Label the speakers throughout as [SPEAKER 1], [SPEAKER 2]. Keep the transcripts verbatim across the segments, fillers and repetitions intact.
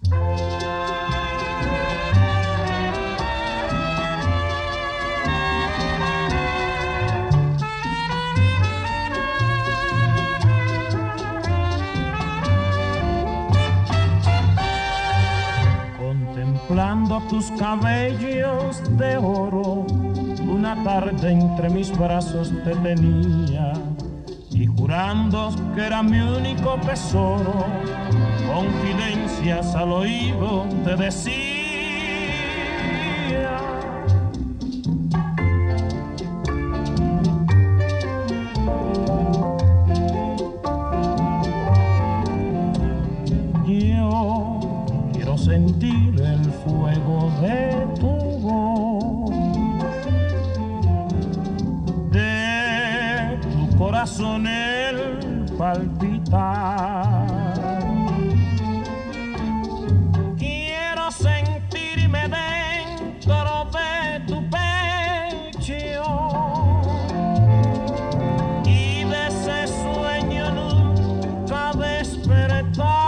[SPEAKER 1] Contemplando tus cabellos de oro, una tarde entre mis brazos te tenía, y jurando que era mi único tesoro, confidencias al oído te decía. Yo quiero sentir el fuego de tu voz, de tu corazón el palpitar. Quiero sentirme dentro de tu pecho y de ese sueño nunca despertar.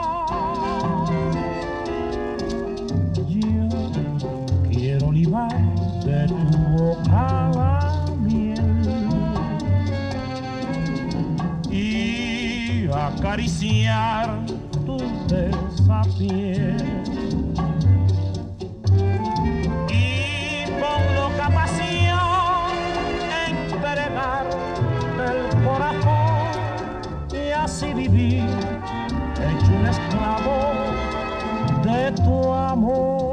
[SPEAKER 1] De tu boca la miel y acariciar tu tersa piel, y con loca pasión entregar el corazón y así vivir hecho un esclavo de tu amor.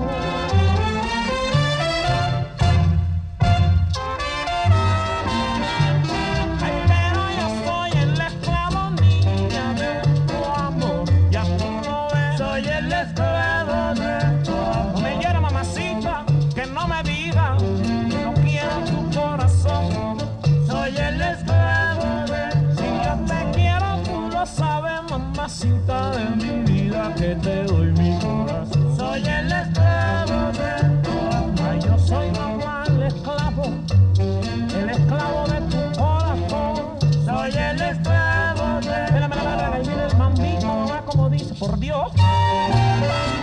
[SPEAKER 1] Mamacita de mi vida, que te doy mi corazón. Soy el esclavo de tu amor. Yo soy mamá, el esclavo, el esclavo de tu corazón. Soy el esclavo de tu amor. Mira, mira, mira, mira, el mambito, como dice, por Dios.